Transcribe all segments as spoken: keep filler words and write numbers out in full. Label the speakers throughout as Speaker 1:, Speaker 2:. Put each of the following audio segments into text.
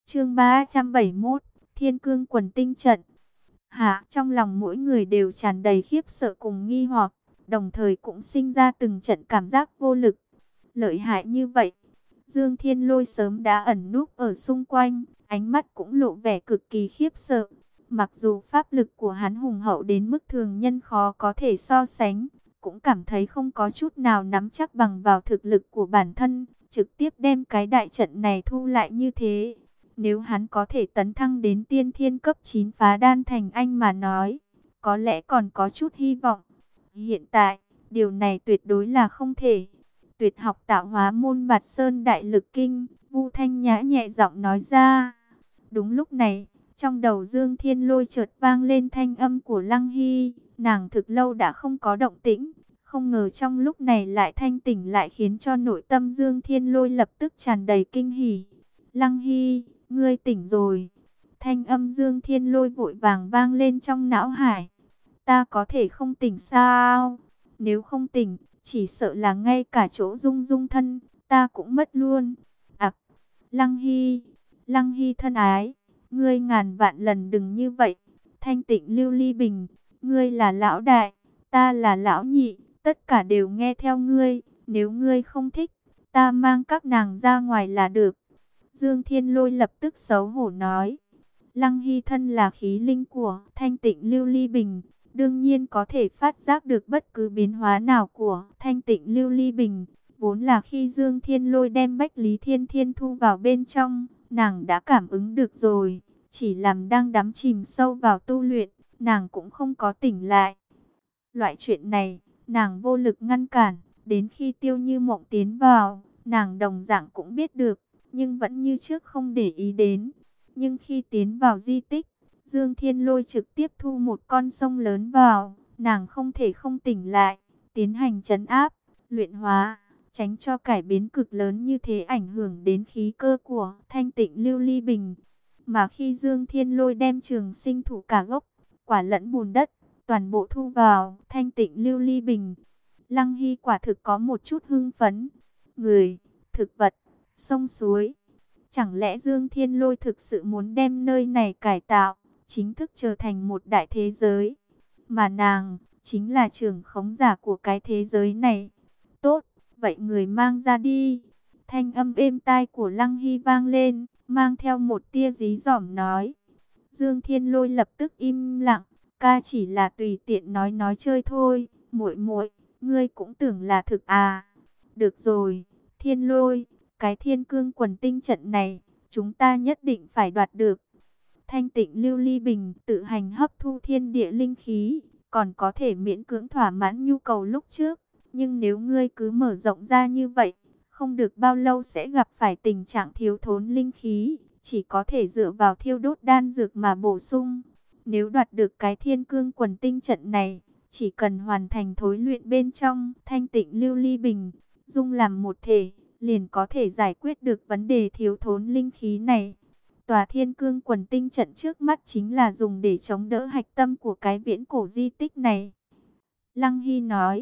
Speaker 1: Chương ba trăm bảy mươi mốt, Thiên Cương Quần Tinh Trận. Hạ, trong lòng mỗi người đều tràn đầy khiếp sợ cùng nghi hoặc, đồng thời cũng sinh ra từng trận cảm giác vô lực. Lợi hại như vậy, Dương Thiên Lôi sớm đã ẩn núp ở xung quanh, ánh mắt cũng lộ vẻ cực kỳ khiếp sợ. Mặc dù pháp lực của hắn hùng hậu đến mức thường nhân khó có thể so sánh, cũng cảm thấy không có chút nào nắm chắc bằng vào thực lực của bản thân, trực tiếp đem cái đại trận này thu lại như thế. Nếu hắn có thể tấn thăng đến tiên thiên cấp chín phá đan thành anh mà nói, có lẽ còn có chút hy vọng. Hiện tại, điều này tuyệt đối là không thể. Tuyệt học tạo hóa môn Bạt Sơn Đại Lực Kinh, Vu Thanh Nhã nhẹ giọng nói ra. Đúng lúc này, trong đầu Dương Thiên Lôi chợt vang lên thanh âm của Lăng Hy, nàng thực lâu đã không có động tĩnh, không ngờ trong lúc này lại thanh tỉnh lại khiến cho nội tâm Dương Thiên Lôi lập tức tràn đầy kinh hỉ. Lăng Hy, ngươi tỉnh rồi. Thanh âm Dương Thiên Lôi vội vàng vang lên trong não hải. Ta có thể không tỉnh sao? Nếu không tỉnh, chỉ sợ là ngay cả chỗ dung dung thân, ta cũng mất luôn. À, Lăng Hy, Lăng Hy thân ái, ngươi ngàn vạn lần đừng như vậy. Thanh tịnh lưu ly bình, ngươi là lão đại, ta là lão nhị, tất cả đều nghe theo ngươi. Nếu ngươi không thích, ta mang các nàng ra ngoài là được. Dương Thiên Lôi lập tức xấu hổ nói. Lăng Hy thân là khí linh của thanh tịnh lưu ly bình, đương nhiên có thể phát giác được bất cứ biến hóa nào của thanh tịnh lưu ly bình. Vốn là khi Dương Thiên Lôi đem Bách Lý Thiên Thiên thu vào bên trong, nàng đã cảm ứng được rồi. Chỉ làm đang đắm chìm sâu vào tu luyện, nàng cũng không có tỉnh lại. Loại chuyện này, nàng vô lực ngăn cản. Đến khi Tiêu Như Mộng tiến vào, nàng đồng dạng cũng biết được, nhưng vẫn như trước không để ý đến. Nhưng khi tiến vào di tích, Dương Thiên Lôi trực tiếp thu một con sông lớn vào, nàng không thể không tỉnh lại, tiến hành trấn áp, luyện hóa, tránh cho cải biến cực lớn như thế ảnh hưởng đến khí cơ của thanh tịnh lưu ly bình. Mà khi Dương Thiên Lôi đem trường sinh thủ cả gốc, quả lẫn bùn đất, toàn bộ thu vào thanh tịnh lưu ly bình, Lăng Hy quả thực có một chút hưng phấn. Người, thực vật, sông suối, chẳng lẽ Dương Thiên Lôi thực sự muốn đem nơi này cải tạo, chính thức trở thành một đại thế giới, mà nàng chính là trưởng khống giả của cái thế giới này. Tốt, vậy người mang ra đi. Thanh âm êm tai của Lăng Hy vang lên, mang theo một tia dí dỏm nói. Dương Thiên Lôi lập tức im lặng, ca chỉ là tùy tiện nói nói chơi thôi, muội muội, ngươi cũng tưởng là thực à? Được rồi, Thiên Lôi, cái Thiên Cương Quần Tinh trận này, chúng ta nhất định phải đoạt được. Thanh tịnh lưu ly bình tự hành hấp thu thiên địa linh khí, còn có thể miễn cưỡng thỏa mãn nhu cầu lúc trước. Nhưng nếu ngươi cứ mở rộng ra như vậy, không được bao lâu sẽ gặp phải tình trạng thiếu thốn linh khí, chỉ có thể dựa vào thiêu đốt đan dược mà bổ sung. Nếu đoạt được cái Thiên Cương Quần Tinh trận này, chỉ cần hoàn thành thối luyện bên trong thanh tịnh lưu ly bình, dung làm một thể, liền có thể giải quyết được vấn đề thiếu thốn linh khí này. Tòa Thiên Cương Quần Tinh trận trước mắt chính là dùng để chống đỡ hạch tâm của cái viễn cổ di tích này. Lăng Hy nói,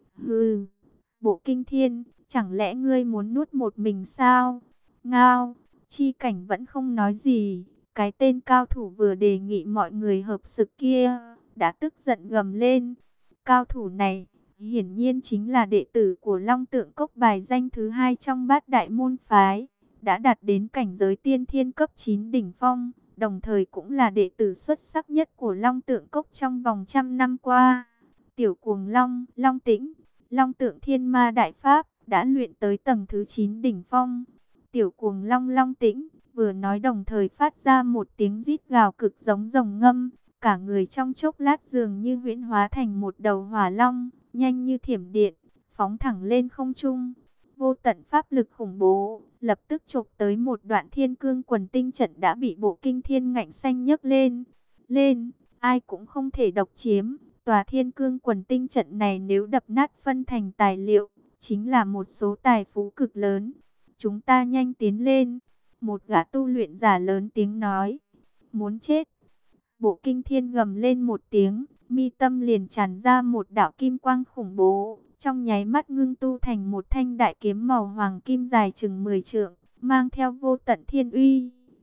Speaker 1: hừ, Bộ Kinh Thiên, chẳng lẽ ngươi muốn nuốt một mình sao? Ngao, Chi Cảnh vẫn không nói gì, cái tên cao thủ vừa đề nghị mọi người hợp sức kia, đã tức giận gầm lên. Cao thủ này, hiển nhiên chính là đệ tử của Long Tượng Cốc bài danh thứ hai trong bát đại môn phái, đã đạt đến cảnh giới tiên thiên cấp chín đỉnh phong, đồng thời cũng là đệ tử xuất sắc nhất của Long Tượng Cốc trong vòng trăm năm qua. Tiểu Cuồng Long, Long Tĩnh, Long Tượng Thiên Ma Đại Pháp đã luyện tới tầng thứ chín đỉnh phong. Tiểu Cuồng Long Long Tĩnh vừa nói đồng thời phát ra một tiếng rít gào cực giống rồng ngâm, cả người trong chốc lát dường như huyễn hóa thành một đầu hỏa long, nhanh như thiểm điện, phóng thẳng lên không trung. Vô tận pháp lực khủng bố, lập tức chộp tới một đoạn Thiên Cương Quần Tinh trận đã bị Bộ Kinh Thiên ngạnh xanh nhấc lên. Lên, ai cũng không thể độc chiếm. Tòa Thiên Cương Quần Tinh trận này nếu đập nát phân thành tài liệu, chính là một số tài phú cực lớn. Chúng ta nhanh tiến lên. Một gã tu luyện giả lớn tiếng nói. Muốn chết. Bộ Kinh Thiên gầm lên một tiếng, mi tâm liền tràn ra một đạo kim quang khủng bố, trong nháy mắt ngưng tu thành một thanh đại kiếm màu hoàng kim dài chừng mười trượng, mang theo vô tận thiên uy.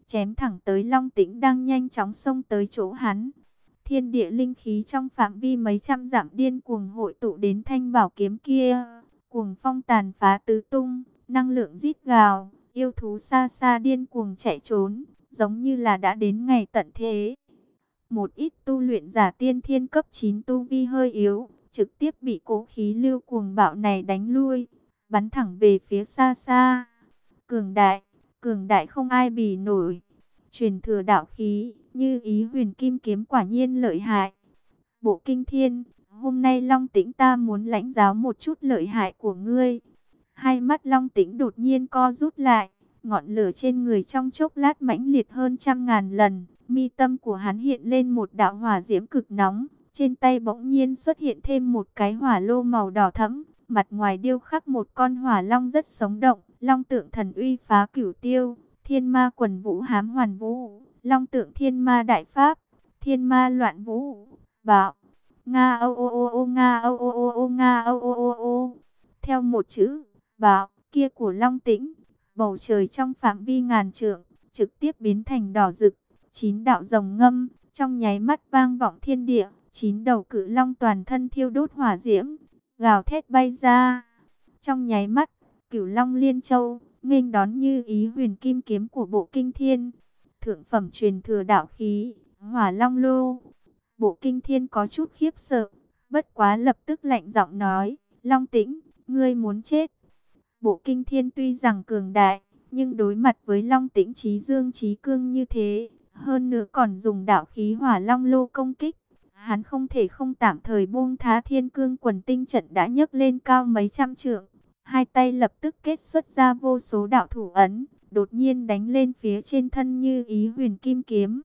Speaker 1: chém thẳng tới Long Tĩnh đang nhanh chóng xông tới chỗ hắn. Thiên địa linh khí trong phạm vi mấy trăm dặm điên cuồng hội tụ đến thanh bảo kiếm kia, cuồng phong tàn phá tứ tung, năng lượng rít gào, yêu thú xa xa điên cuồng chạy trốn, giống như là đã đến ngày tận thế. Một ít tu luyện giả tiên thiên cấp chín tu vi hơi yếu, trực tiếp bị cỗ khí lưu cuồng bạo này đánh lui, bắn thẳng về phía xa xa. Cường đại, cường đại không ai bì nổi. Truyền thừa đạo khí, Như Ý Huyền Kim kiếm quả nhiên lợi hại. Bộ Kinh Thiên, hôm nay Long Tĩnh ta muốn lãnh giáo một chút lợi hại của ngươi. Hai mắt Long Tĩnh đột nhiên co rút lại, ngọn lửa trên người trong chốc lát mãnh liệt hơn trăm ngàn lần. Mi tâm của hắn hiện lên một đạo hỏa diễm cực nóng, trên tay bỗng nhiên xuất hiện thêm một cái hỏa lô màu đỏ thẫm, mặt ngoài điêu khắc một con hỏa long rất sống động, long tượng thần uy phá cửu tiêu, thiên ma quần vũ hám hoàn vũ, long tượng thiên ma đại pháp, thiên ma loạn vũ, bạo, nga ô ô ô ô nga ô ô ô ô nga ô ô ô ô. Theo một chữ bạo kia của Long Tĩnh, bầu trời trong phạm vi ngàn trượng trực tiếp biến thành đỏ rực. Chín đạo rồng ngâm, trong nháy mắt vang vọng thiên địa, chín đầu cự long toàn thân thiêu đốt hỏa diễm, gào thét bay ra. Trong nháy mắt, Cửu Long Liên Châu nghênh đón Như Ý Huyền Kim kiếm của Bộ Kinh Thiên, thượng phẩm truyền thừa đạo khí, Hỏa Long Lô. Bộ Kinh Thiên có chút khiếp sợ, bất quá lập tức lạnh giọng nói: "Long Tĩnh, ngươi muốn chết." Bộ Kinh Thiên tuy rằng cường đại, nhưng đối mặt với Long Tĩnh chí dương chí cương như thế, hơn nữa còn dùng đạo khí Hỏa Long Lô công kích, hắn không thể không tạm thời buông tha Thiên Cương Quần Tinh trận đã nhấc lên cao mấy trăm trượng, hai tay lập tức kết xuất ra vô số đạo thủ ấn, đột nhiên đánh lên phía trên thân Như Ý Huyền Kim kiếm.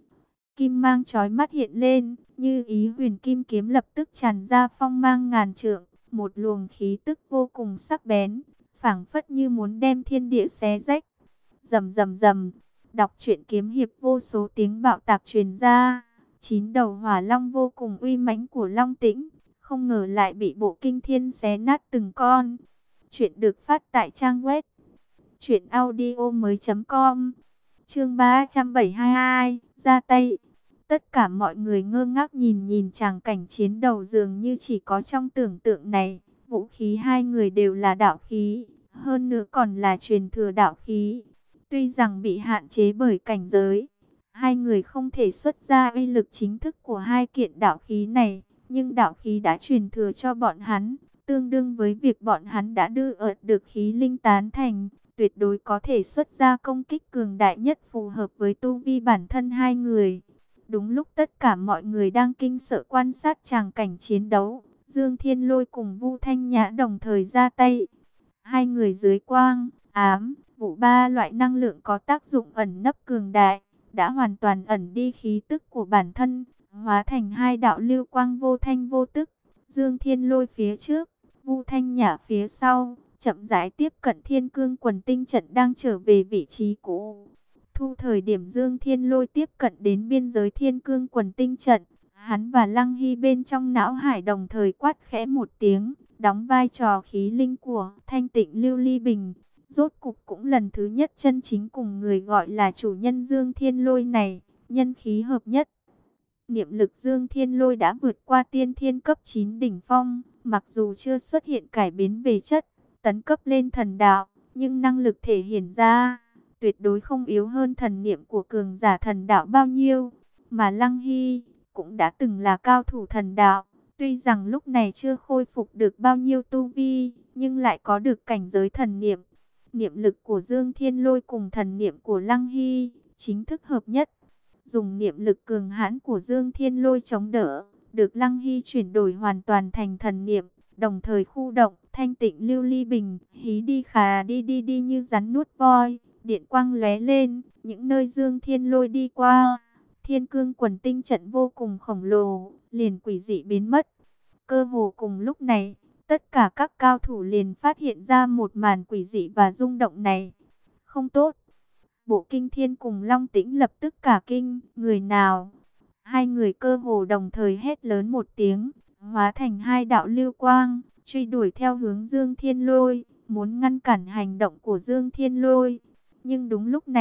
Speaker 1: Kim mang chói mắt hiện lên, Như Ý Huyền Kim kiếm lập tức tràn ra phong mang ngàn trượng, một luồng khí tức vô cùng sắc bén, phảng phất như muốn đem thiên địa xé rách. Rầm rầm rầm, đọc truyện kiếm hiệp vô số tiếng bạo tạc truyền ra, chín đầu hỏa long vô cùng uy mãnh của Long Tĩnh, không ngờ lại bị Bộ Kinh Thiên xé nát từng con. Chuyện được phát tại trang web truyện audio mới chấm com. Chương ba trăm bảy mươi hai, ra tay. Tất cả mọi người ngơ ngác nhìn nhìn tràng cảnh chiến đầu dường như chỉ có trong tưởng tượng này. Vũ khí hai người đều là đạo khí, hơn nữa còn là truyền thừa đạo khí. Tuy rằng bị hạn chế bởi cảnh giới, hai người không thể xuất ra uy lực chính thức của hai kiện đạo khí này, nhưng đạo khí đã truyền thừa cho bọn hắn, tương đương với việc bọn hắn đã đưa ợt được khí linh tán thành, tuyệt đối có thể xuất ra công kích cường đại nhất phù hợp với tu vi bản thân hai người. Đúng lúc tất cả mọi người đang kinh sợ quan sát tràng cảnh chiến đấu, Dương Thiên Lôi cùng Vu Thanh Nhã đồng thời ra tay. Hai người dưới quang, ám, vụ ba loại năng lượng có tác dụng ẩn nấp cường đại, đã hoàn toàn ẩn đi khí tức của bản thân, hóa thành hai đạo lưu quang vô thanh vô tức. Dương Thiên Lôi phía trước, Vu Thanh Nhã phía sau, chậm rãi tiếp cận Thiên Cương Quần Tinh trận đang trở về vị trí cũ. Thu thời điểm Dương Thiên Lôi tiếp cận đến biên giới Thiên Cương Quần Tinh trận, hắn và Lăng Hy bên trong não hải đồng thời quát khẽ một tiếng, đóng vai trò khí linh của Thanh Tịnh Lưu Ly Bình. Rốt cục cũng lần thứ nhất chân chính cùng người gọi là chủ nhân Dương Thiên Lôi này, nhân khí hợp nhất. Niệm lực Dương Thiên Lôi đã vượt qua tiên thiên cấp chín đỉnh phong, mặc dù chưa xuất hiện cải biến về chất, tấn cấp lên thần đạo, nhưng năng lực thể hiện ra tuyệt đối không yếu hơn thần niệm của cường giả thần đạo bao nhiêu. Mà Lăng Hy cũng đã từng là cao thủ thần đạo, tuy rằng lúc này chưa khôi phục được bao nhiêu tu vi, nhưng lại có được cảnh giới thần niệm. Niệm lực của Dương Thiên Lôi cùng thần niệm của Lăng Hy chính thức hợp nhất, dùng niệm lực cường hãn của Dương Thiên Lôi chống đỡ, được Lăng Hy chuyển đổi hoàn toàn thành thần niệm, đồng thời khu động Thanh Tịnh Lưu Ly Bình, hí đi khà đi đi đi như rắn nuốt voi, điện quang lóe lên, những nơi Dương Thiên Lôi đi qua, Thiên Cương Quần Tinh trận vô cùng khổng lồ, liền quỷ dị biến mất. Cơ hồ cùng lúc này, tất cả các cao thủ liền phát hiện ra một màn quỷ dị và rung động này. Không tốt. Bộ Kinh Thiên cùng Long Tĩnh lập tức cả kinh, người nào? Hai người cơ hồ đồng thời hét lớn một tiếng, hóa thành hai đạo lưu quang, truy đuổi theo hướng Dương Thiên Lôi, muốn ngăn cản hành động của Dương Thiên Lôi. Nhưng đúng lúc này,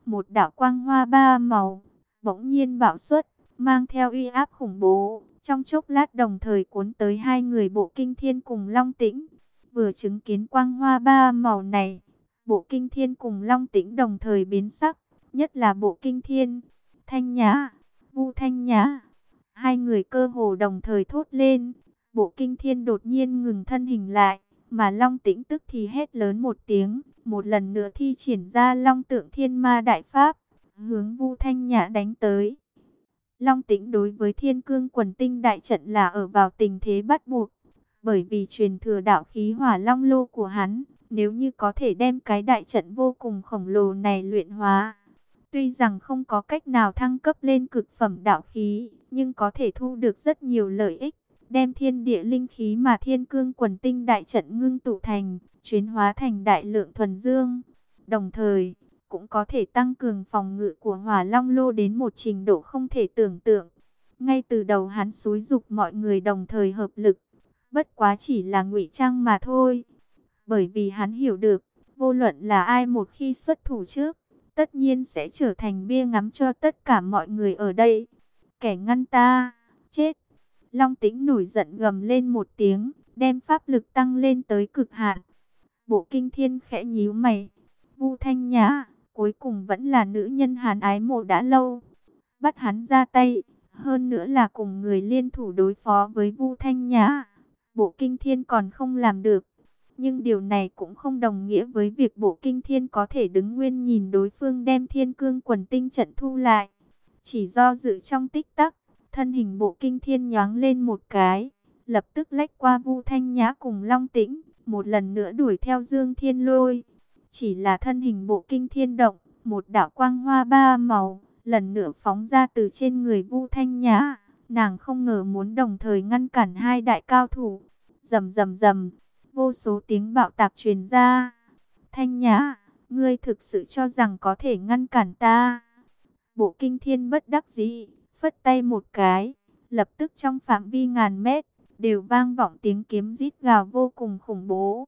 Speaker 1: một đạo quang hoa ba màu bỗng nhiên bạo xuất, mang theo uy áp khủng bố, trong chốc lát đồng thời cuốn tới hai người Bộ Kinh Thiên cùng Long Tĩnh. Vừa chứng kiến quang hoa ba màu này, Bộ Kinh Thiên cùng Long Tĩnh đồng thời biến sắc, nhất là Bộ Kinh Thiên. Thanh Nhã, Vu Thanh Nhã, hai người cơ hồ đồng thời thốt lên. Bộ Kinh Thiên đột nhiên ngừng thân hình lại, mà Long Tĩnh tức thì hét lớn một tiếng, một lần nữa thi triển ra Long Tượng Thiên Ma Đại Pháp, hướng Vu Thanh Nhã đánh tới. Long Tĩnh đối với Thiên Cương Quần Tinh Đại Trận là ở vào tình thế bắt buộc, bởi vì truyền thừa đạo khí Hỏa Long Lô của hắn, nếu như có thể đem cái đại trận vô cùng khổng lồ này luyện hóa, tuy rằng không có cách nào thăng cấp lên cực phẩm đạo khí, nhưng có thể thu được rất nhiều lợi ích, đem thiên địa linh khí mà Thiên Cương Quần Tinh Đại Trận ngưng tụ thành, chuyển hóa thành đại lượng thuần dương. Đồng thời, cũng có thể tăng cường phòng ngự của Hỏa Long Lô đến một trình độ không thể tưởng tượng. Ngay từ đầu hắn xúi giục mọi người đồng thời hợp lực, bất quá chỉ là ngụy trang mà thôi. Bởi vì hắn hiểu được, vô luận là ai một khi xuất thủ trước, tất nhiên sẽ trở thành bia ngắm cho tất cả mọi người ở đây. Kẻ ngăn ta, chết. Long Tĩnh nổi giận gầm lên một tiếng, đem pháp lực tăng lên tới cực hạn. Bộ Kinh Thiên khẽ nhíu mày. Vu Thanh Nhã, cuối cùng vẫn là nữ nhân hắn ái mộ đã lâu. Bắt hắn ra tay, hơn nữa là cùng người liên thủ đối phó với Vu Thanh Nhã. Bộ Kinh Thiên còn không làm được. Nhưng điều này cũng không đồng nghĩa với việc Bộ Kinh Thiên có thể đứng nguyên nhìn đối phương đem Thiên Cương Quần Tinh Trận thu lại. Chỉ do dự trong tích tắc, thân hình Bộ Kinh Thiên nhoáng lên một cái, lập tức lách qua Vu Thanh Nhã cùng Long Tĩnh, một lần nữa đuổi theo Dương Thiên Lôi. Chỉ là thân hình Bộ Kinh Thiên động, một đạo quang hoa ba màu, lần nữa phóng ra từ trên người Vu Thanh Nhã. Nàng không ngờ muốn đồng thời ngăn cản hai đại cao thủ. Rầm rầm rầm, vô số tiếng bạo tạc truyền ra. Thanh Nhã, ngươi thực sự cho rằng có thể ngăn cản ta? Bộ Kinh Thiên bất đắc dĩ, phất tay một cái, lập tức trong phạm vi ngàn mét, đều vang vọng tiếng kiếm rít gào vô cùng khủng bố.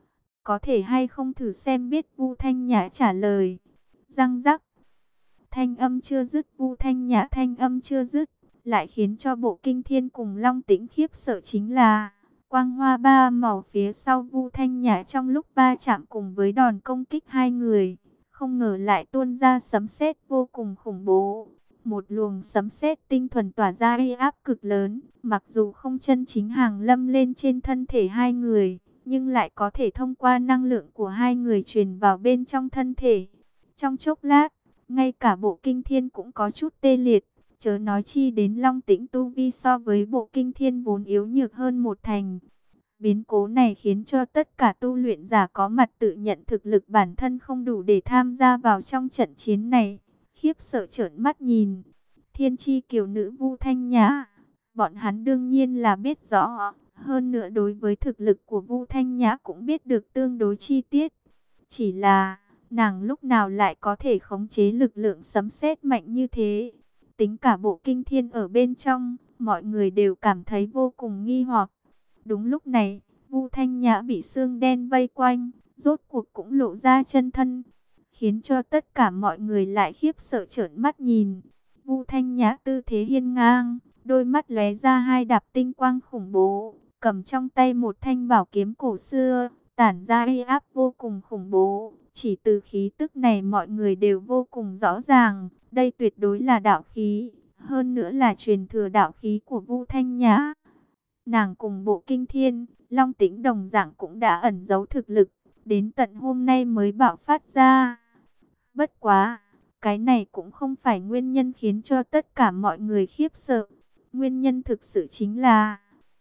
Speaker 1: Có thể hay không thử xem biết, Vu Thanh Nhã trả lời. Răng rắc, thanh âm chưa dứt, Vu Thanh Nhã thanh âm chưa dứt, lại khiến cho Bộ Kinh Thiên cùng Long Tĩnh khiếp sợ chính là quang hoa ba màu phía sau Vu Thanh Nhã trong lúc va chạm cùng với đòn công kích hai người, không ngờ lại tuôn ra sấm sét vô cùng khủng bố. Một luồng sấm sét tinh thuần tỏa ra uy áp cực lớn, mặc dù không chân chính hàng lâm lên trên thân thể hai người, nhưng lại có thể thông qua năng lượng của hai người truyền vào bên trong thân thể. Trong chốc lát, ngay cả Bộ Kinh Thiên cũng có chút tê liệt, chớ nói chi đến Long Tĩnh tu vi so với Bộ Kinh Thiên vốn yếu nhược hơn một thành. Biến cố này khiến cho tất cả tu luyện giả có mặt tự nhận thực lực bản thân không đủ để tham gia vào trong trận chiến này, khiếp sợ trợn mắt nhìn. Thiên chi kiều nữ Vu Thanh Nhã, bọn hắn đương nhiên là biết rõ, hơn nữa đối với thực lực của Vu Thanh Nhã cũng biết được tương đối chi tiết. Chỉ là, nàng lúc nào lại có thể khống chế lực lượng sấm sét mạnh như thế? Tính cả Bộ Kinh Thiên ở bên trong, mọi người đều cảm thấy vô cùng nghi hoặc. Đúng lúc này, Vu Thanh Nhã bị xương đen vây quanh, rốt cuộc cũng lộ ra chân thân, khiến cho tất cả mọi người lại khiếp sợ trợn mắt nhìn. Vu Thanh Nhã tư thế hiên ngang, đôi mắt lóe ra hai đạp tinh quang khủng bố, cầm trong tay một thanh bảo kiếm cổ xưa, tản ra uy áp vô cùng khủng bố. Chỉ từ khí tức này mọi người đều vô cùng rõ ràng, đây tuyệt đối là đạo khí, hơn nữa là truyền thừa đạo khí của Vu Thanh Nhã. Nàng cùng Bộ Kinh Thiên, Long Tĩnh đồng dạng cũng đã ẩn giấu thực lực, đến tận hôm nay mới bạo phát ra. Bất quá, cái này cũng không phải nguyên nhân khiến cho tất cả mọi người khiếp sợ. Nguyên nhân thực sự chính là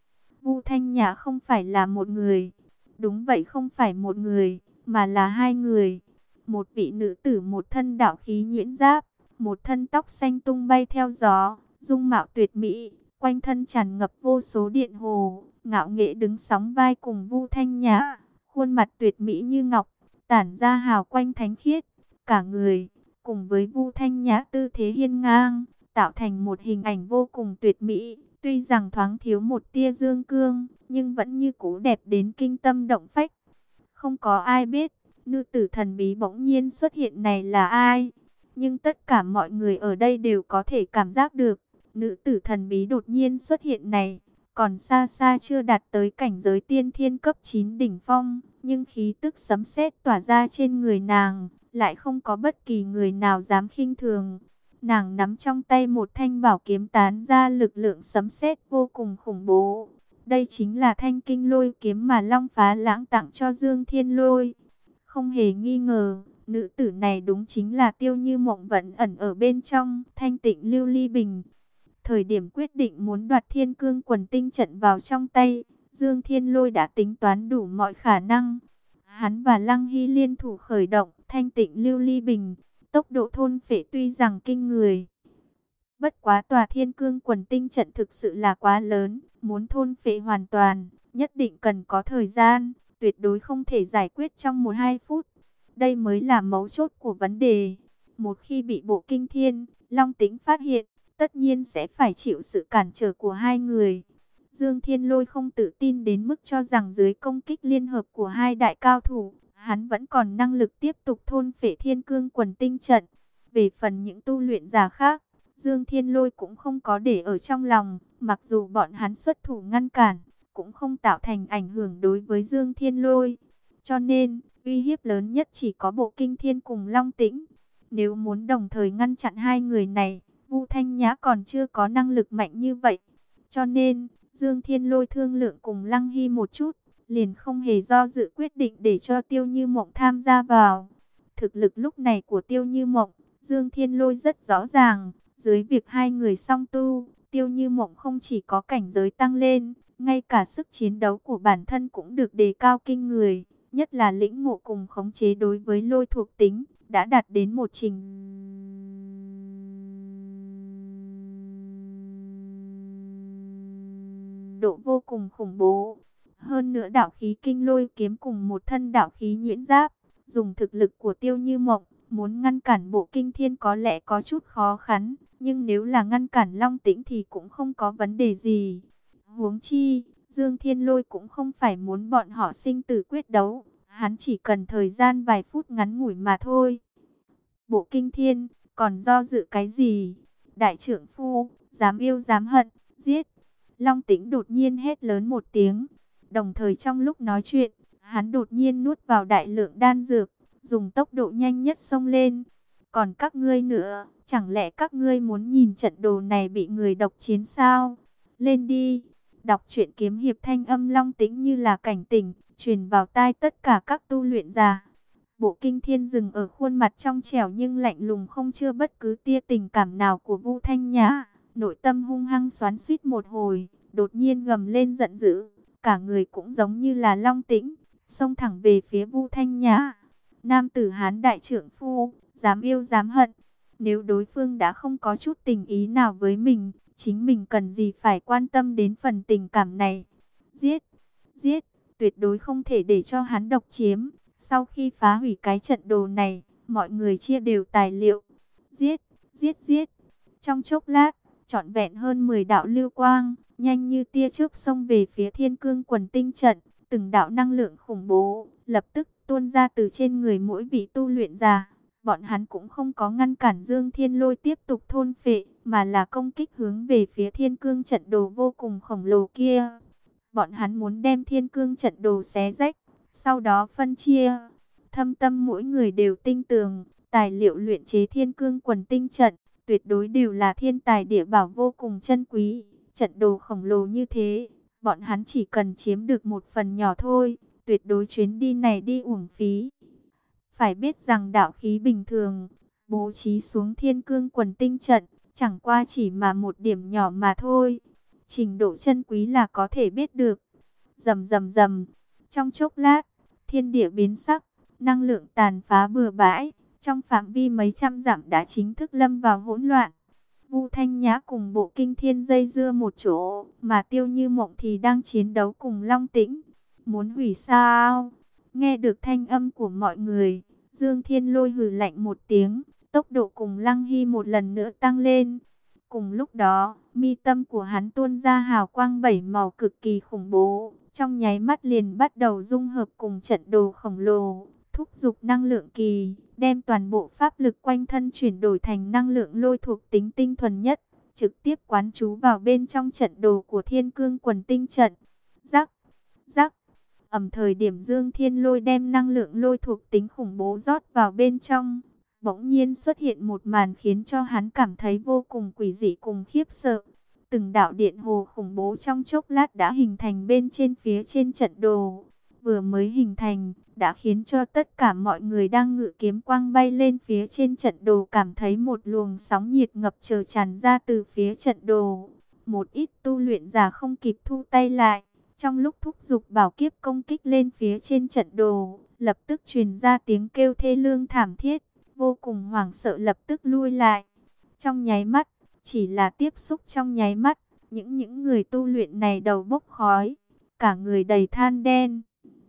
Speaker 1: Vu Thanh Nhã không phải là một người. Đúng vậy, không phải một người, mà là hai người. Một vị nữ tử một thân đạo khí nhuyễn giáp, một thân tóc xanh tung bay theo gió, dung mạo tuyệt mỹ, quanh thân tràn ngập vô số điện hồ, ngạo nghễ đứng sóng vai cùng Vu Thanh Nhã, khuôn mặt tuyệt mỹ như ngọc, tản ra hào quang thánh khiết, cả người cùng với Vu Thanh Nhã tư thế hiên ngang, tạo thành một hình ảnh vô cùng tuyệt mỹ. Tuy rằng thoáng thiếu một tia dương cương, nhưng vẫn như cũ đẹp đến kinh tâm động phách. Không có ai biết, nữ tử thần bí bỗng nhiên xuất hiện này là ai. Nhưng tất cả mọi người ở đây đều có thể cảm giác được, nữ tử thần bí đột nhiên xuất hiện này, còn xa xa chưa đạt tới cảnh giới tiên thiên cấp chín đỉnh phong, nhưng khí tức sấm sét tỏa ra trên người nàng, lại không có bất kỳ người nào dám khinh thường. Nàng nắm trong tay một thanh bảo kiếm tán ra lực lượng sấm sét vô cùng khủng bố. Đây chính là thanh kinh lôi kiếm mà Long Phá Lãng tặng cho Dương Thiên Lôi. Không hề nghi ngờ, nữ tử này đúng chính là Tiêu Như Mộng vẫn ẩn ở bên trong Thanh Tịnh Lưu Ly Bình. Thời điểm quyết định muốn đoạt Thiên Cương Quần Tinh trận vào trong tay, Dương Thiên Lôi đã tính toán đủ mọi khả năng. Hắn và Lăng Hy liên thủ khởi động Thanh Tịnh Lưu Ly Bình, tốc độ thôn phệ tuy rằng kinh người. Bất quá tòa Thiên Cương Quần Tinh trận thực sự là quá lớn, muốn thôn phệ hoàn toàn, nhất định cần có thời gian, tuyệt đối không thể giải quyết trong một hai phút. Đây mới là mấu chốt của vấn đề. Một khi bị Bộ Kinh Thiên, Long Tĩnh phát hiện, tất nhiên sẽ phải chịu sự cản trở của hai người. Dương Thiên Lôi không tự tin đến mức cho rằng dưới công kích liên hợp của hai đại cao thủ, hắn vẫn còn năng lực tiếp tục thôn phệ Thiên Cương Quần Tinh trận. Về phần những tu luyện giả khác, Dương Thiên Lôi cũng không có để ở trong lòng, mặc dù bọn hắn xuất thủ ngăn cản, cũng không tạo thành ảnh hưởng đối với Dương Thiên Lôi. Cho nên, uy hiếp lớn nhất chỉ có Bộ Kinh Thiên cùng Long Tĩnh. Nếu muốn đồng thời ngăn chặn hai người này, Vu Thanh Nhã còn chưa có năng lực mạnh như vậy. Cho nên, Dương Thiên Lôi thương lượng cùng Lăng Hy một chút, liền không hề do dự quyết định để cho Tiêu Như Mộng tham gia vào. Thực lực lúc này của Tiêu Như Mộng, Dương Thiên Lôi rất rõ ràng. Dưới việc hai người song tu, Tiêu Như Mộng không chỉ có cảnh giới tăng lên, ngay cả sức chiến đấu của bản thân cũng được đề cao kinh người. Nhất là lĩnh ngộ cùng khống chế đối với lôi thuộc tính, đã đạt đến một trình độ vô cùng khủng bố. Hơn nữa đạo khí kinh lôi kiếm cùng một thân đạo khí nhuyễn giáp, dùng thực lực của Tiêu Như Mộng, muốn ngăn cản Bộ Kinh Thiên có lẽ có chút khó khăn, nhưng nếu là ngăn cản Long Tĩnh thì cũng không có vấn đề gì. Huống chi, Dương Thiên Lôi cũng không phải muốn bọn họ sinh tử quyết đấu, hắn chỉ cần thời gian vài phút ngắn ngủi mà thôi. Bộ Kinh Thiên, còn do dự cái gì? Đại trưởng phu, dám yêu dám hận, giết! Long Tĩnh đột nhiên hét lớn một tiếng. Đồng thời trong lúc nói chuyện, hắn đột nhiên nuốt vào đại lượng đan dược, dùng tốc độ nhanh nhất xông lên. Còn các ngươi nữa, chẳng lẽ các ngươi muốn nhìn trận đồ này bị người độc chiến sao? Lên đi! Đọc truyện kiếm hiệp thanh âm Long Tĩnh như là cảnh tỉnh, truyền vào tai tất cả các tu luyện giả. Bộ Kinh Thiên dừng ở khuôn mặt trong trẻo nhưng lạnh lùng không chưa bất cứ tia tình cảm nào của Vu Thanh Nhã. Nội tâm hung hăng xoắn xuýt một hồi, đột nhiên gầm lên giận dữ, cả người cũng giống như là Long Tĩnh, xông thẳng về phía Vu Thanh Nhã. Nam tử Hán đại trưởng phu, dám yêu dám hận, nếu đối phương đã không có chút tình ý nào với mình, chính mình cần gì phải quan tâm đến phần tình cảm này. Giết, giết, tuyệt đối không thể để cho hắn độc chiếm. Sau khi phá hủy cái trận đồ này, mọi người chia đều tài liệu. Giết, giết, giết. Trong chốc lát, trọn vẹn hơn mười đạo lưu quang, nhanh như tia chớp xông về phía Thiên Cương Quần Tinh trận. Từng đạo năng lượng khủng bố, lập tức tuôn ra từ trên người mỗi vị tu luyện giả. Bọn hắn cũng không có ngăn cản Dương Thiên Lôi tiếp tục thôn phệ, mà là công kích hướng về phía Thiên Cương trận đồ vô cùng khổng lồ kia. Bọn hắn muốn đem Thiên Cương trận đồ xé rách, sau đó phân chia. Thâm tâm mỗi người đều tinh tường, tài liệu luyện chế Thiên Cương Quần Tinh trận, tuyệt đối đều là thiên tài địa bảo vô cùng chân quý. Trận đồ khổng lồ như thế, bọn hắn chỉ cần chiếm được một phần nhỏ thôi, tuyệt đối chuyến đi này đi uổng phí. Phải biết rằng đạo khí bình thường, bố trí xuống Thiên Cương Quần Tinh trận, chẳng qua chỉ mà một điểm nhỏ mà thôi. Trình độ chân quý là có thể biết được. Rầm rầm rầm, trong chốc lát, thiên địa biến sắc, năng lượng tàn phá bừa bãi, trong phạm vi mấy trăm dặm đã chính thức lâm vào hỗn loạn. Vu Thanh Nhã cùng Bộ Kinh Thiên dây dưa một chỗ, mà Tiêu Như Mộng thì đang chiến đấu cùng Long Tĩnh. Muốn hủy sao? Nghe được thanh âm của mọi người, Dương Thiên Lôi hừ lạnh một tiếng, tốc độ cùng Lăng Hy một lần nữa tăng lên. Cùng lúc đó, mi tâm của hắn tuôn ra hào quang bảy màu cực kỳ khủng bố, trong nháy mắt liền bắt đầu dung hợp cùng trận đồ khổng lồ, thúc giục năng lượng kỳ, đem toàn bộ pháp lực quanh thân chuyển đổi thành năng lượng lôi thuộc tính tinh thuần nhất, trực tiếp quán trú vào bên trong trận đồ của Thiên Cương Quần Tinh Trận. Rắc, rắc, ầm thời điểm Dương Thiên Lôi đem năng lượng lôi thuộc tính khủng bố rót vào bên trong, bỗng nhiên xuất hiện một màn khiến cho hắn cảm thấy vô cùng quỷ dị cùng khiếp sợ. Từng đạo điện hồ khủng bố trong chốc lát đã hình thành bên trên phía trên trận đồ. Vừa mới hình thành, đã khiến cho tất cả mọi người đang ngự kiếm quang bay lên phía trên trận đồ cảm thấy một luồng sóng nhiệt ngập trời tràn ra từ phía trận đồ. Một ít tu luyện giả không kịp thu tay lại, trong lúc thúc giục bảo kiếp công kích lên phía trên trận đồ, lập tức truyền ra tiếng kêu thê lương thảm thiết, vô cùng hoảng sợ lập tức lui lại. Trong nháy mắt, chỉ là tiếp xúc trong nháy mắt, những những người tu luyện này đầu bốc khói, cả người đầy than đen.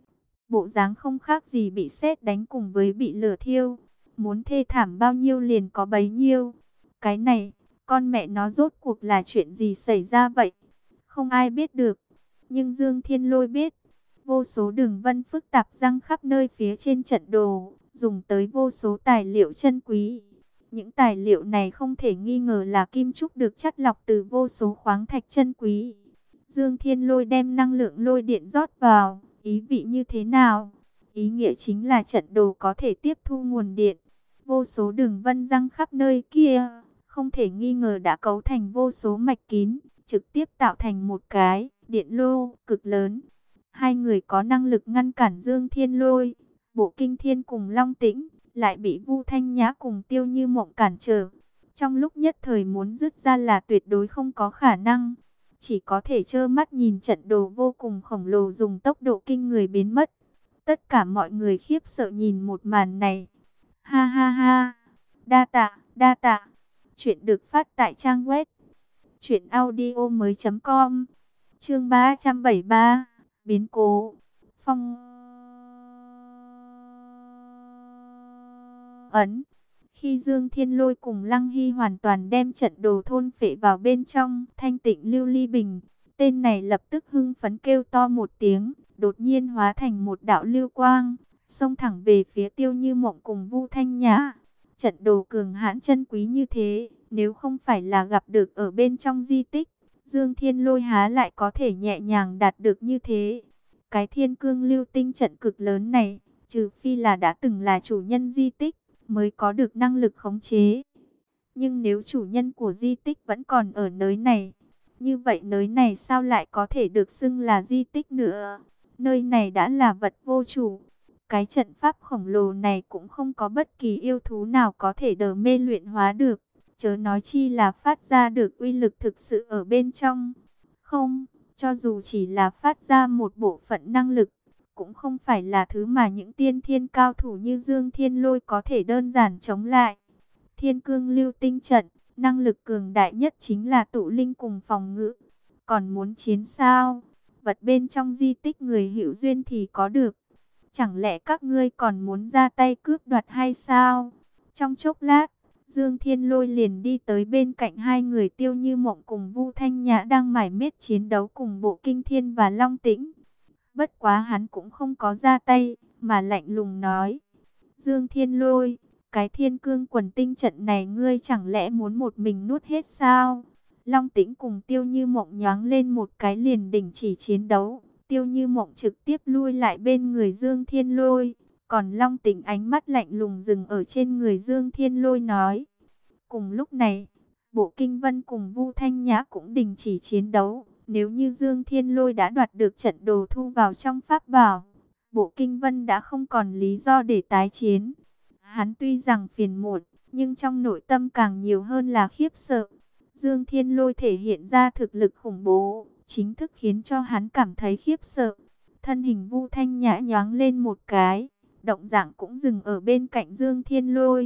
Speaker 1: Bộ dáng không khác gì bị sét đánh cùng với bị lửa thiêu, muốn thê thảm bao nhiêu liền có bấy nhiêu. Cái này, con mẹ nó rốt cuộc là chuyện gì xảy ra vậy? Không ai biết được, nhưng Dương Thiên Lôi biết. Vô số đường vân phức tạp răng khắp nơi phía trên trận đồ, dùng tới vô số tài liệu chân quý. Những tài liệu này không thể nghi ngờ là kim trúc được chắt lọc từ vô số khoáng thạch chân quý. Dương Thiên Lôi đem năng lượng lôi điện rót vào, ý vị như thế nào? Ý nghĩa chính là trận đồ có thể tiếp thu nguồn điện. Vô số đường vân răng khắp nơi kia, không thể nghi ngờ đã cấu thành vô số mạch kín, trực tiếp tạo thành một cái điện lô cực lớn. Hai người có năng lực ngăn cản Dương Thiên Lôi, Bộ Kinh Thiên cùng Long Tĩnh, lại bị Vu Thanh Nhã cùng Tiêu Như Mộng cản trở. Trong lúc nhất thời muốn dứt ra là tuyệt đối không có khả năng. Chỉ có thể trơ mắt nhìn trận đồ vô cùng khổng lồ dùng tốc độ kinh người biến mất. Tất cả mọi người khiếp sợ nhìn một màn này. Ha ha ha, đa tạ, đa tạ. Chuyện được phát tại trang web truyện audio mới chấm com. Chương ba trăm bảy mươi ba, biến cố. Phong ấn. Khi Dương Thiên Lôi cùng Lăng Hy hoàn toàn đem trận đồ thôn phệ vào bên trong thanh tịnh lưu ly bình, tên này lập tức hưng phấn kêu to một tiếng, đột nhiên hóa thành một đạo lưu quang, xông thẳng về phía Tiêu Như Mộng cùng Vu Thanh Nhã. Trận đồ cường hãn chân quý như thế, nếu không phải là gặp được ở bên trong di tích, Dương Thiên Lôi há lại có thể nhẹ nhàng đạt được như thế. Cái thiên cương lưu tinh trận cực lớn này, trừ phi là đã từng là chủ nhân di tích, mới có được năng lực khống chế. Nhưng nếu chủ nhân của di tích vẫn còn ở nơi này, như vậy nơi này sao lại có thể được xưng là di tích nữa? Nơi này đã là vật vô chủ. Cái trận pháp khổng lồ này cũng không có bất kỳ yêu thú nào có thể đờ mê luyện hóa được. Chớ nói chi là phát ra được uy lực thực sự ở bên trong. Không, cho dù chỉ là phát ra một bộ phận năng lực, cũng không phải là thứ mà những tiên thiên cao thủ như Dương Thiên Lôi có thể đơn giản chống lại. Thiên cương lưu tinh trận, năng lực cường đại nhất chính là tụ linh cùng phòng ngự. Còn muốn chiến sao? Vật bên trong di tích người hữu duyên thì có được. Chẳng lẽ các ngươi còn muốn ra tay cướp đoạt hay sao? Trong chốc lát, Dương Thiên Lôi liền đi tới bên cạnh hai người Tiêu Như Mộng cùng Vu Thanh Nhã đang mải miết chiến đấu cùng Bộ Kinh Thiên và Long Tĩnh. Bất quá hắn cũng không có ra tay, mà lạnh lùng nói: Dương Thiên Lôi, cái thiên cương quần tinh trận này ngươi chẳng lẽ muốn một mình nuốt hết sao? Long Tĩnh cùng Tiêu Như Mộng nhoáng lên một cái liền đình chỉ chiến đấu. Tiêu Như Mộng trực tiếp lui lại bên người Dương Thiên Lôi. Còn Long Tĩnh ánh mắt lạnh lùng dừng ở trên người Dương Thiên Lôi nói. Cùng lúc này, Bộ Kinh Vân cùng Vu Thanh Nhã cũng đình chỉ chiến đấu. Nếu như Dương Thiên Lôi đã đoạt được trận đồ thu vào trong pháp bảo, Bộ Kinh Vân đã không còn lý do để tái chiến. Hắn tuy rằng phiền muộn, nhưng trong nội tâm càng nhiều hơn là khiếp sợ. Dương Thiên Lôi thể hiện ra thực lực khủng bố, chính thức khiến cho hắn cảm thấy khiếp sợ. Thân hình Vu Thanh Nhã nhoáng lên một cái, động dạng cũng dừng ở bên cạnh Dương Thiên Lôi.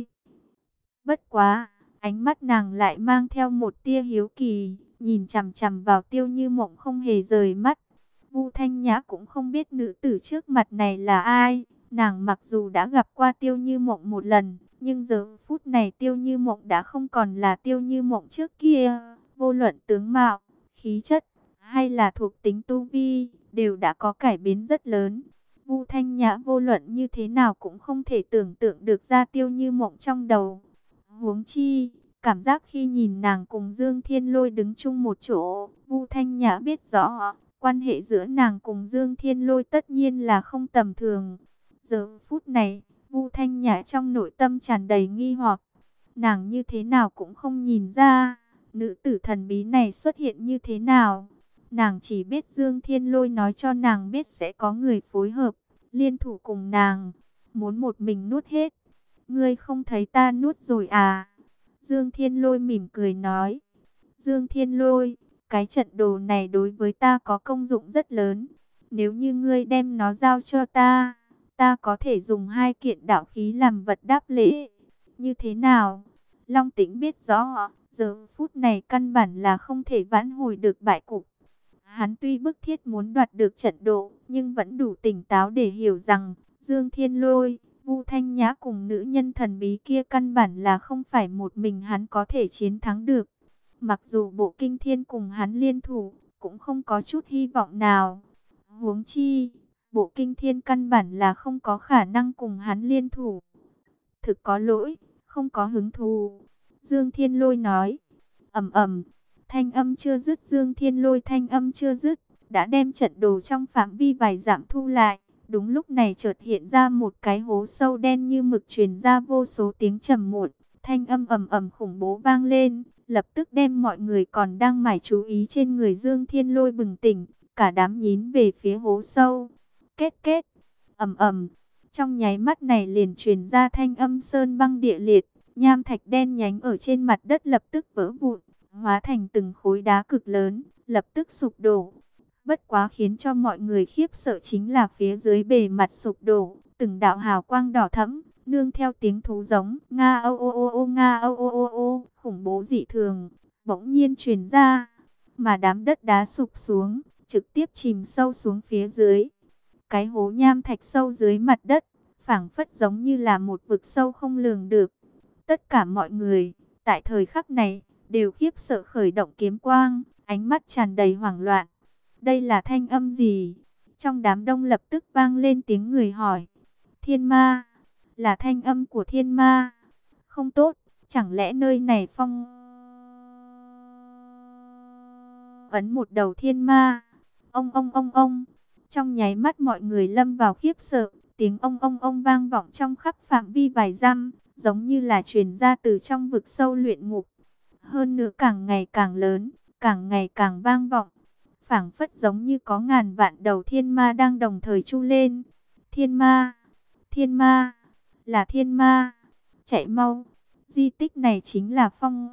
Speaker 1: Bất quá, ánh mắt nàng lại mang theo một tia hiếu kỳ, nhìn chằm chằm vào Tiêu Như Mộng không hề rời mắt. Vu Thanh Nhã cũng không biết nữ tử trước mặt này là ai. Nàng mặc dù đã gặp qua Tiêu Như Mộng một lần, nhưng giờ phút này Tiêu Như Mộng đã không còn là Tiêu Như Mộng trước kia. Vô luận tướng mạo, khí chất, hay là thuộc tính tu vi, đều đã có cải biến rất lớn. Vu Thanh Nhã vô luận như thế nào cũng không thể tưởng tượng được ra Tiêu Như Mộng trong đầu. Huống chi, cảm giác khi nhìn nàng cùng Dương Thiên Lôi đứng chung một chỗ, Vu Thanh Nhã biết rõ, quan hệ giữa nàng cùng Dương Thiên Lôi tất nhiên là không tầm thường. Giờ phút này, Vu Thanh Nhã trong nội tâm tràn đầy nghi hoặc. Nàng như thế nào cũng không nhìn ra, nữ tử thần bí này xuất hiện như thế nào. Nàng chỉ biết Dương Thiên Lôi nói cho nàng biết sẽ có người phối hợp, liên thủ cùng nàng, muốn một mình nuốt hết. Ngươi không thấy ta nuốt rồi à? Dương Thiên Lôi mỉm cười nói. Dương Thiên Lôi, cái trận đồ này đối với ta có công dụng rất lớn. Nếu như ngươi đem nó giao cho ta, ta có thể dùng hai kiện đạo khí làm vật đáp lễ. Như thế nào? Long Tĩnh biết rõ, giờ phút này căn bản là không thể vãn hồi được bại cục. Hắn tuy bức thiết muốn đoạt được trận độ, nhưng vẫn đủ tỉnh táo để hiểu rằng, Dương Thiên Lôi, Vu Thanh Nhã cùng nữ nhân thần bí kia căn bản là không phải một mình hắn có thể chiến thắng được. Mặc dù bộ kinh thiên cùng hắn liên thủ, cũng không có chút hy vọng nào. Huống chi, bộ kinh thiên căn bản là không có khả năng cùng hắn liên thủ. Thực có lỗi, không có hứng thú. Dương Thiên Lôi nói, ầm ầm, thanh âm chưa dứt, Dương Thiên Lôi thanh âm chưa dứt, đã đem trận đồ trong phạm vi vài dặm thu lại. Đúng lúc này chợt hiện ra một cái hố sâu đen như mực, truyền ra vô số tiếng trầm muộn, thanh âm ầm ầm khủng bố vang lên, lập tức đem mọi người còn đang mải chú ý trên người Dương Thiên Lôi bừng tỉnh, cả đám nhín về phía hố sâu. Kết kết, ầm ầm, trong nháy mắt này liền truyền ra thanh âm sơn băng địa liệt, nham thạch đen nhánh ở trên mặt đất lập tức vỡ vụn, hóa thành từng khối đá cực lớn, lập tức sụp đổ. Bất quá khiến cho mọi người khiếp sợ chính là phía dưới bề mặt sụp đổ, từng đạo hào quang đỏ thẫm, nương theo tiếng thú giống, nga ô ô ô ô nga ô ô ô ô, khủng bố dị thường, bỗng nhiên truyền ra, mà đám đất đá sụp xuống, trực tiếp chìm sâu xuống phía dưới. Cái hố nham thạch sâu dưới mặt đất, phảng phất giống như là một vực sâu không lường được. Tất cả mọi người, tại thời khắc này, đều khiếp sợ khởi động kiếm quang, ánh mắt tràn đầy hoảng loạn. Đây là thanh âm gì? Trong đám đông lập tức vang lên tiếng người hỏi. Thiên ma, là thanh âm của thiên ma. Không tốt, chẳng lẽ nơi này phong ấn một đầu thiên ma? Ông ông ông ông. Trong nháy mắt mọi người lâm vào khiếp sợ, tiếng ông ông ông vang vọng trong khắp phạm vi vài dặm, giống như là truyền ra từ trong vực sâu luyện ngục. Hơn nữa càng ngày càng lớn, càng ngày càng vang vọng, phảng phất giống như có ngàn vạn đầu thiên ma đang đồng thời chu lên. Thiên ma, thiên ma, là thiên ma, chạy mau, di tích này chính là phong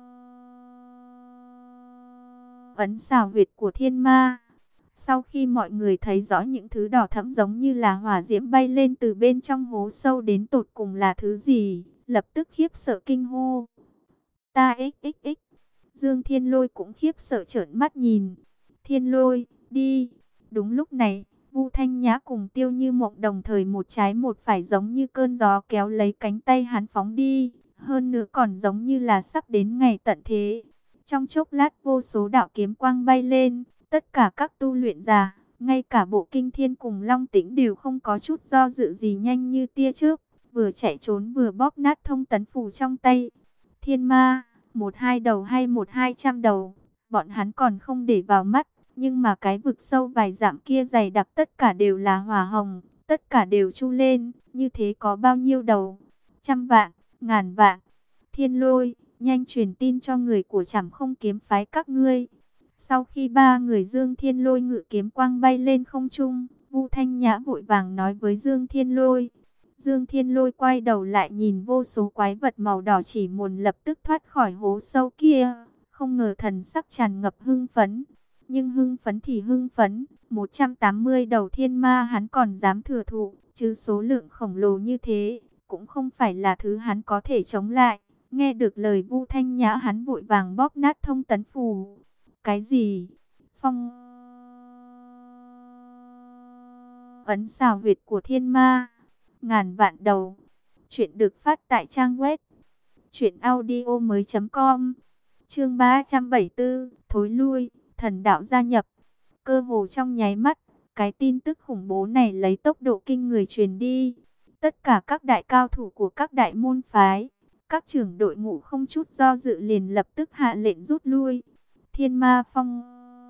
Speaker 1: ấn xào huyệt của thiên ma. Sau khi mọi người thấy rõ những thứ đỏ thẫm giống như là hỏa diễm bay lên từ bên trong hố sâu đến tột cùng là thứ gì, lập tức khiếp sợ kinh hô. Ta xxx, Dương Thiên Lôi cũng khiếp sợ trợn mắt nhìn. Thiên Lôi, đi. Đúng lúc này, Vu Thanh Nhã cùng Tiêu Như Mộng đồng thời một trái một phải giống như cơn gió kéo lấy cánh tay hắn phóng đi. Hơn nữa còn giống như là sắp đến ngày tận thế. Trong chốc lát vô số đạo kiếm quang bay lên. Tất cả các tu luyện giả, ngay cả bộ kinh thiên cùng Long Tĩnh đều không có chút do dự gì, nhanh như tia chớp, vừa chạy trốn vừa bóp nát thông tấn phù trong tay. Thiên ma, một hai đầu hay một hai trăm đầu, bọn hắn còn không để vào mắt, nhưng mà cái vực sâu vài dặm kia dày đặc tất cả đều là hỏa hồng, tất cả đều chu lên, như thế có bao nhiêu đầu? Trăm vạn, ngàn vạn. Thiên Lôi, nhanh truyền tin cho người của Trảm Không kiếm phái các ngươi. Sau khi ba người Dương Thiên Lôi ngự kiếm quang bay lên không trung, Vu Thanh Nhã vội vàng nói với Dương Thiên Lôi. Dương Thiên Lôi quay đầu lại nhìn vô số quái vật màu đỏ chỉ mồn lập tức thoát khỏi hố sâu kia, không ngờ thần sắc tràn ngập hưng phấn. Nhưng hưng phấn thì hưng phấn, một trăm tám mươi đầu thiên ma hắn còn dám thừa thụ, chứ số lượng khổng lồ như thế, cũng không phải là thứ hắn có thể chống lại. Nghe được lời Vu Thanh Nhã hắn vội vàng bóp nát thông tấn phù. Cái gì? Phong ấn xào huyệt của thiên ma, ngàn vạn đầu. Chuyện được phát tại trang web truyện audio mới chấm com. Chương ba trăm bảy mươi tư, thối lui, thần đạo gia nhập. Cơ hồ trong nháy mắt, cái tin tức khủng bố này lấy tốc độ kinh người truyền đi. Tất cả các đại cao thủ của các đại môn phái, các trưởng đội ngũ không chút do dự liền lập tức hạ lệnh rút lui. Thiên Ma Phong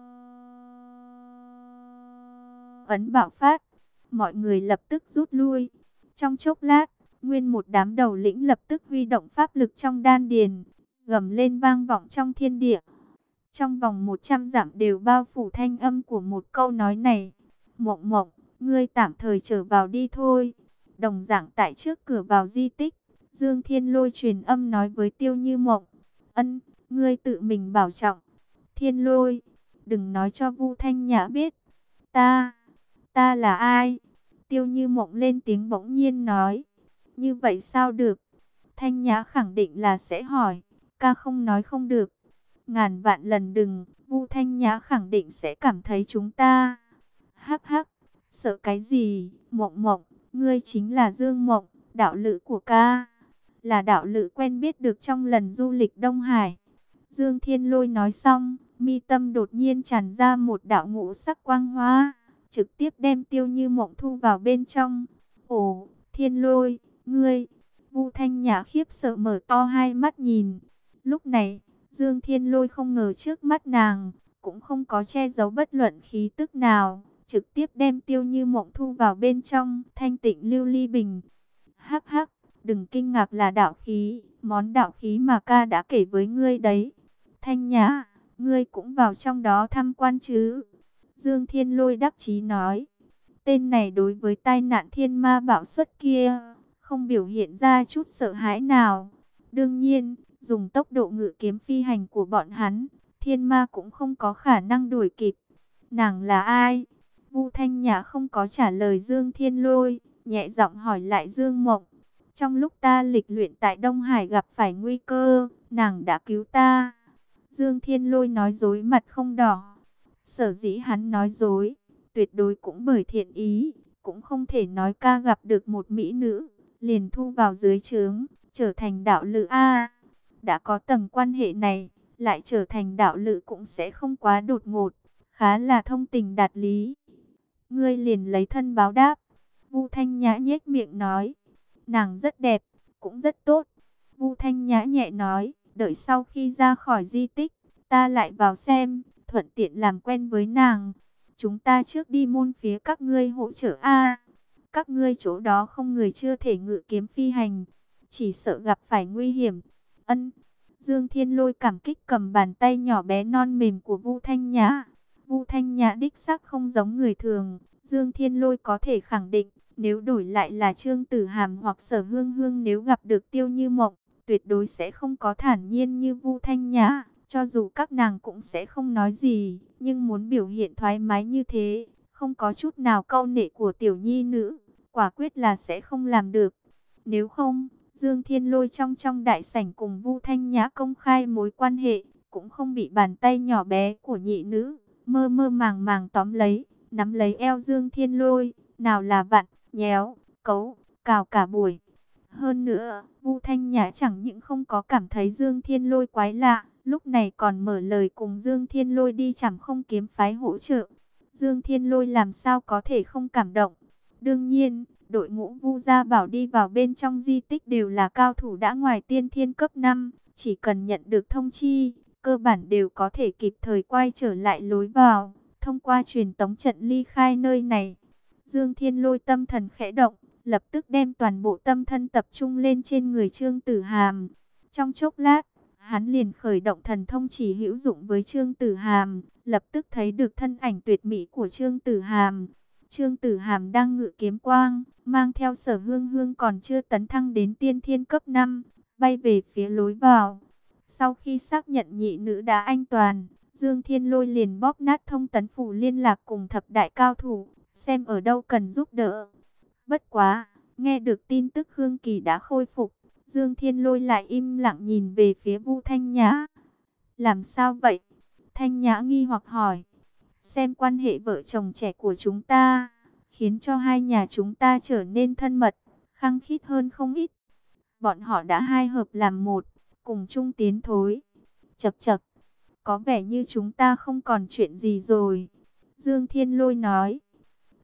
Speaker 1: ấn bạo phát, mọi người lập tức rút lui. Trong chốc lát, nguyên một đám đầu lĩnh lập tức huy động pháp lực trong đan điền, gầm lên vang vọng trong thiên địa. Trong vòng một trăm dặm đều bao phủ thanh âm của một câu nói này. Mộng Mộng, ngươi tạm thời trở vào đi thôi. Đồng dạng tại trước cửa vào di tích, Dương Thiên Lôi truyền âm nói với Tiêu Như Mộng. Ân, ngươi tự mình bảo trọng. Thiên Lôi, đừng nói cho Vu Thanh Nhã biết. Ta, ta là ai? Tiêu Như Mộng lên tiếng bỗng nhiên nói. Như vậy sao được? Thanh Nhã khẳng định là sẽ hỏi. Ca không nói không được. Ngàn vạn lần đừng, Vu Thanh Nhã khẳng định sẽ cảm thấy chúng ta. Hắc hắc, sợ cái gì? Mộng Mộng, ngươi chính là Dương Mộng, đạo lữ của ca. Là đạo lữ quen biết được trong lần du lịch Đông Hải. Dương Thiên Lôi nói xong, mi tâm đột nhiên tràn ra một đạo ngũ sắc quang hoa, trực tiếp đem Tiêu Như Mộng thu vào bên trong. Ồ, Thiên Lôi, ngươi! Vu Thanh Nhã khiếp sợ mở to hai mắt nhìn. Lúc này, Dương Thiên Lôi không ngờ trước mắt nàng, cũng không có che giấu bất luận khí tức nào, trực tiếp đem Tiêu Như Mộng thu vào bên trong thanh tịnh lưu ly bình. Hắc hắc, đừng kinh ngạc là đạo khí, món đạo khí mà ca đã kể với ngươi đấy. Thanh Nhã, ngươi cũng vào trong đó tham quan chứ? Dương Thiên Lôi đắc chí nói. Tên này đối với tai nạn thiên ma bạo xuất kia, không biểu hiện ra chút sợ hãi nào. Đương nhiên, dùng tốc độ ngự kiếm phi hành của bọn hắn, thiên ma cũng không có khả năng đuổi kịp. Nàng là ai? Vu Thanh Nhã không có trả lời Dương Thiên Lôi, nhẹ giọng hỏi lại Dương Mộng. Trong lúc ta lịch luyện tại Đông Hải gặp phải nguy cơ, nàng đã cứu ta. Dương Thiên Lôi nói dối mặt không đỏ. Sở dĩ hắn nói dối, tuyệt đối cũng bởi thiện ý, cũng không thể nói ca gặp được một mỹ nữ, liền thu vào dưới trướng, trở thành đạo lữ A. Đã có tầng quan hệ này, lại trở thành đạo lữ cũng sẽ không quá đột ngột, khá là thông tình đạt lý. Ngươi liền lấy thân báo đáp. Vu Thanh Nhã nhếch miệng nói. Nàng rất đẹp, cũng rất tốt. Vu Thanh Nhã nhẹ nói, đợi sau khi ra khỏi di tích, ta lại vào xem, thuận tiện làm quen với nàng. Chúng ta trước đi môn phía các ngươi hỗ trợ a. Các ngươi chỗ đó không người chưa thể ngự kiếm phi hành, chỉ sợ gặp phải nguy hiểm. Ân. Dương Thiên Lôi cảm kích cầm bàn tay nhỏ bé non mềm của Vu Thanh Nhã. Vu Thanh Nhã đích xác không giống người thường, Dương Thiên Lôi có thể khẳng định, nếu đổi lại là Trương Tử Hàm hoặc Sở Hương Hương nếu gặp được Tiêu Như Mộng, tuyệt đối sẽ không có thản nhiên như Vu Thanh Nhã, cho dù các nàng cũng sẽ không nói gì, nhưng muốn biểu hiện thoải mái như thế, không có chút nào câu nệ của tiểu nhi nữ, quả quyết là sẽ không làm được. Nếu không, Dương Thiên Lôi trong trong đại sảnh cùng Vu Thanh Nhã công khai mối quan hệ, cũng không bị bàn tay nhỏ bé của nhị nữ mơ mơ màng màng tóm lấy, nắm lấy eo Dương Thiên Lôi, nào là vặn, nhéo, cấu, cào cả buổi. Hơn nữa, Vu Thanh Nhã chẳng những không có cảm thấy Dương Thiên Lôi quái lạ, lúc này còn mở lời cùng Dương Thiên Lôi đi chảm không kiếm phái hỗ trợ. Dương Thiên Lôi làm sao có thể không cảm động. Đương nhiên, đội ngũ Vu Gia Bảo đi vào bên trong di tích đều là cao thủ đã ngoài tiên thiên cấp năm, chỉ cần nhận được thông chi, cơ bản đều có thể kịp thời quay trở lại lối vào, thông qua truyền tống trận ly khai nơi này. Dương Thiên Lôi tâm thần khẽ động, lập tức đem toàn bộ tâm thân tập trung lên trên người Trương Tử Hàm. Trong chốc lát, hắn liền khởi động thần thông chỉ hữu dụng với Trương Tử Hàm, lập tức thấy được thân ảnh tuyệt mỹ của Trương Tử Hàm. Trương Tử Hàm đang ngự kiếm quang, mang theo Sở Hương Hương còn chưa tấn thăng đến tiên thiên cấp năm, bay về phía lối vào. Sau khi xác nhận nhị nữ đã an toàn, Dương Thiên Lôi liền bóp nát thông tấn phủ liên lạc cùng thập đại cao thủ, xem ở đâu cần giúp đỡ. Bất quá, nghe được tin tức Hương Kỳ đã khôi phục, Dương Thiên Lôi lại im lặng nhìn về phía Vu Thanh Nhã. Làm sao vậy? Thanh Nhã nghi hoặc hỏi. Xem quan hệ vợ chồng trẻ của chúng ta, khiến cho hai nhà chúng ta trở nên thân mật, khăng khít hơn không ít. Bọn họ đã hai hợp làm một, cùng chung tiến thối. Chậc chậc, có vẻ như chúng ta không còn chuyện gì rồi. Dương Thiên Lôi nói.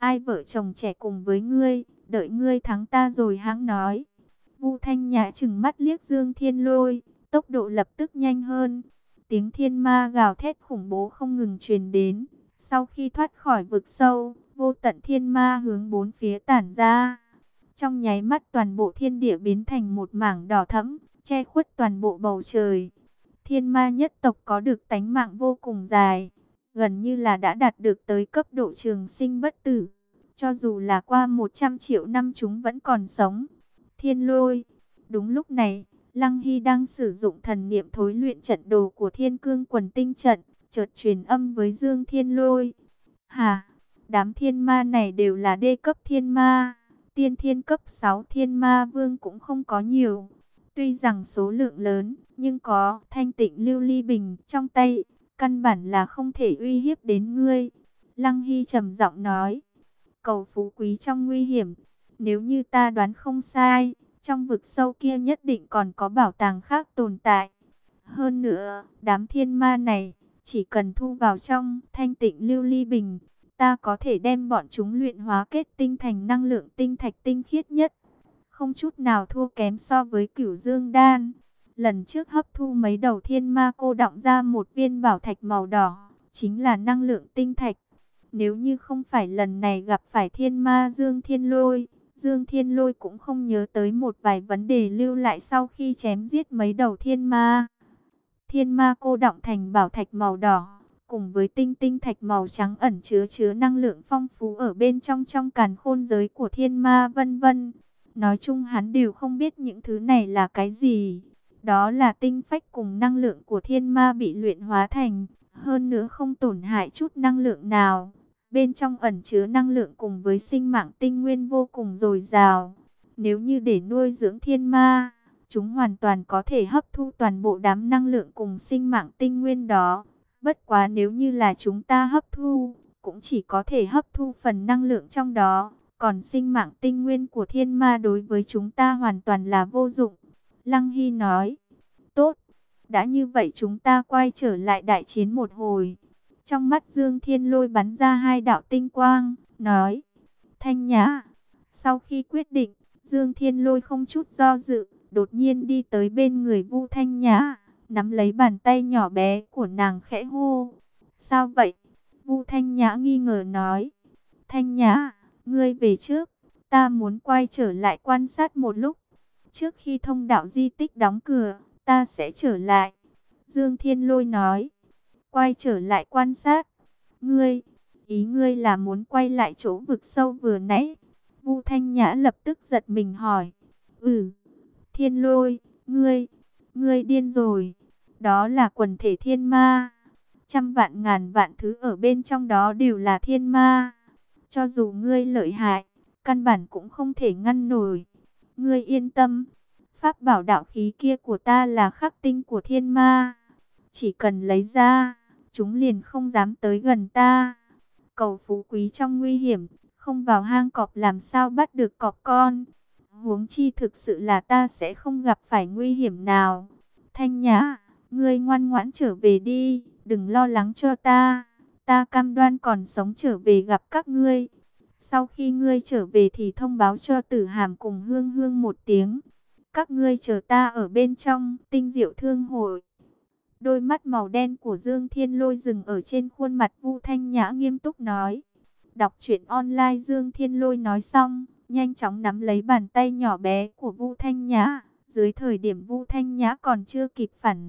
Speaker 1: ai vợ chồng trẻ cùng với ngươi, đợi ngươi thắng ta rồi hãng nói. Vu Thanh Nhã trừng mắt liếc Dương Thiên Lôi, tốc độ lập tức nhanh hơn. Tiếng thiên ma gào thét khủng bố không ngừng truyền đến. Sau khi thoát khỏi vực sâu, vô tận thiên ma hướng bốn phía tản ra. Trong nháy mắt toàn bộ thiên địa biến thành một mảng đỏ thẫm, che khuất toàn bộ bầu trời. Thiên ma nhất tộc có được tánh mạng vô cùng dài, gần như là đã đạt được tới cấp độ trường sinh bất tử. Cho dù là qua một trăm triệu năm chúng vẫn còn sống. Thiên Lôi. Đúng lúc này, Lăng Hy đang sử dụng thần niệm thối luyện trận đồ của Thiên Cương Quần Tinh Trận, chợt truyền âm với Dương Thiên Lôi. Hà, đám thiên ma này đều là đê cấp thiên ma, tiên thiên cấp sáu thiên ma vương cũng không có nhiều. Tuy rằng số lượng lớn, nhưng có thanh tịnh lưu ly bình trong tay, căn bản là không thể uy hiếp đến ngươi. Lăng Hy trầm giọng nói, cầu phú quý trong nguy hiểm, nếu như ta đoán không sai, trong vực sâu kia nhất định còn có bảo tàng khác tồn tại. Hơn nữa, đám thiên ma này, chỉ cần thu vào trong thanh tịnh lưu ly bình, ta có thể đem bọn chúng luyện hóa kết tinh thành năng lượng tinh thạch tinh khiết nhất, không chút nào thua kém so với Cửu Dương Đan. Lần trước hấp thu mấy đầu thiên ma cô đọng ra một viên bảo thạch màu đỏ, chính là năng lượng tinh thạch. Nếu như không phải lần này gặp phải thiên ma Dương Thiên Lôi, Dương Thiên Lôi cũng không nhớ tới một vài vấn đề lưu lại sau khi chém giết mấy đầu thiên ma. Thiên ma cô đọng thành bảo thạch màu đỏ, cùng với tinh tinh thạch màu trắng ẩn chứa chứa năng lượng phong phú ở bên trong trong càn khôn giới của thiên ma vân vân. Nói chung hắn đều không biết những thứ này là cái gì. Đó là tinh phách cùng năng lượng của thiên ma bị luyện hóa thành, hơn nữa không tổn hại chút năng lượng nào. Bên trong ẩn chứa năng lượng cùng với sinh mạng tinh nguyên vô cùng dồi dào. Nếu như để nuôi dưỡng thiên ma, chúng hoàn toàn có thể hấp thu toàn bộ đám năng lượng cùng sinh mạng tinh nguyên đó. Bất quá nếu như là chúng ta hấp thu, cũng chỉ có thể hấp thu phần năng lượng trong đó. Còn sinh mạng tinh nguyên của thiên ma đối với chúng ta hoàn toàn là vô dụng. Lăng Hy nói, tốt, đã như vậy chúng ta quay trở lại đại chiến một hồi. Trong mắt Dương Thiên Lôi bắn ra hai đạo tinh quang, nói, Thanh Nhã. Sau khi quyết định, Dương Thiên Lôi không chút do dự, đột nhiên đi tới bên người Vu Thanh Nhã, nắm lấy bàn tay nhỏ bé của nàng khẽ hô. Sao vậy? Vu Thanh Nhã nghi ngờ nói, Thanh Nhã, ngươi về trước, ta muốn quay trở lại quan sát một lúc. Trước khi thông đạo di tích đóng cửa, ta sẽ trở lại. Dương Thiên Lôi nói, quay trở lại quan sát. Ngươi, ý ngươi là muốn quay lại chỗ vực sâu vừa nãy? Vu Thanh Nhã lập tức giật mình hỏi. Ừ, Thiên Lôi, ngươi, ngươi điên rồi. Đó là quần thể thiên ma. Trăm vạn ngàn vạn thứ ở bên trong đó đều là thiên ma. Cho dù ngươi lợi hại, căn bản cũng không thể ngăn nổi. Ngươi yên tâm, pháp bảo đạo khí kia của ta là khắc tinh của thiên ma. Chỉ cần lấy ra, chúng liền không dám tới gần ta. Cầu phú quý trong nguy hiểm, không vào hang cọp làm sao bắt được cọp con. Huống chi thực sự là ta sẽ không gặp phải nguy hiểm nào. Thanh Nhã, ngươi ngoan ngoãn trở về đi, đừng lo lắng cho ta. Ta cam đoan còn sống trở về gặp các ngươi. Sau khi ngươi trở về thì thông báo cho Tử Hàm cùng Hương Hương một tiếng. Các ngươi chờ ta ở bên trong Tinh Diệu Thương hội. Đôi mắt màu đen của Dương Thiên Lôi dừng ở trên khuôn mặt Vu Thanh Nhã nghiêm túc nói. Đọc truyện online Dương Thiên Lôi nói xong, nhanh chóng nắm lấy bàn tay nhỏ bé của Vu Thanh Nhã. Dưới thời điểm Vu Thanh Nhã còn chưa kịp phản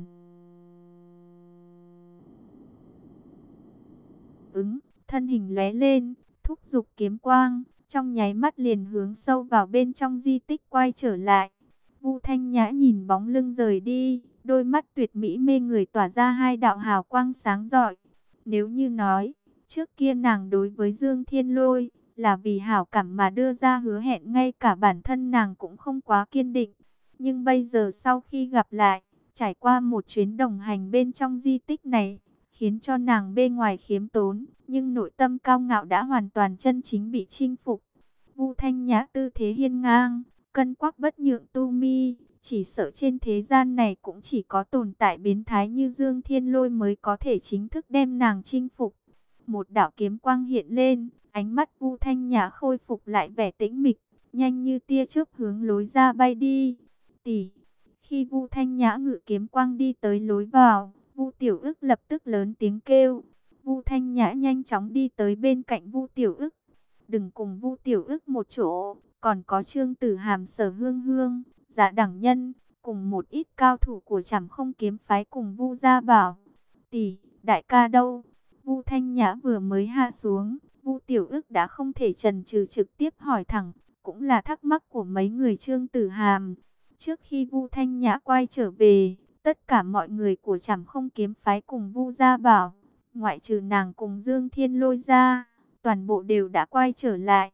Speaker 1: ứng, thân hình lóe lên, thúc giục kiếm quang, trong nháy mắt liền hướng sâu vào bên trong di tích quay trở lại. Vu Thanh Nhã nhìn bóng lưng rời đi, đôi mắt tuyệt mỹ mê người tỏa ra hai đạo hào quang sáng rọi. Nếu như nói, trước kia nàng đối với Dương Thiên Lôi là vì hảo cảm mà đưa ra hứa hẹn, ngay cả bản thân nàng cũng không quá kiên định. Nhưng bây giờ sau khi gặp lại, trải qua một chuyến đồng hành bên trong di tích này, khiến cho nàng bên ngoài khiêm tốn, nhưng nội tâm cao ngạo đã hoàn toàn chân chính bị chinh phục. Vu Thanh Nhã tư thế hiên ngang, cân quắc bất nhượng tu mi, chỉ sợ trên thế gian này cũng chỉ có tồn tại biến thái như Dương Thiên Lôi mới có thể chính thức đem nàng chinh phục. Một đạo kiếm quang hiện lên, ánh mắt Vu Thanh Nhã khôi phục lại vẻ tĩnh mịch, nhanh như tia chớp hướng lối ra bay đi. Tỷ. Khi Vu Thanh Nhã ngự kiếm quang đi tới lối vào, Vu Tiểu Ức lập tức lớn tiếng kêu. Vu Thanh Nhã nhanh chóng đi tới bên cạnh Vu Tiểu Ức. Đừng cùng Vu Tiểu Ức một chỗ, còn có Trương Tử Hàm, Sở Hương Hương, Dạ Đẳng Nhân, cùng một ít cao thủ của Trảm Không kiếm phái cùng Vu Gia Bảo. Tỷ, đại ca đâu? Vu Thanh Nhã vừa mới hạ xuống, Vu Tiểu Ức đã không thể chần chừ trực tiếp hỏi thẳng, cũng là thắc mắc của mấy người Trương Tử Hàm. Trước khi Vu Thanh Nhã quay trở về, tất cả mọi người của Trảm Không kiếm phái cùng Vu Gia Bảo, ngoại trừ nàng cùng Dương Thiên Lôi ra, toàn bộ đều đã quay trở lại.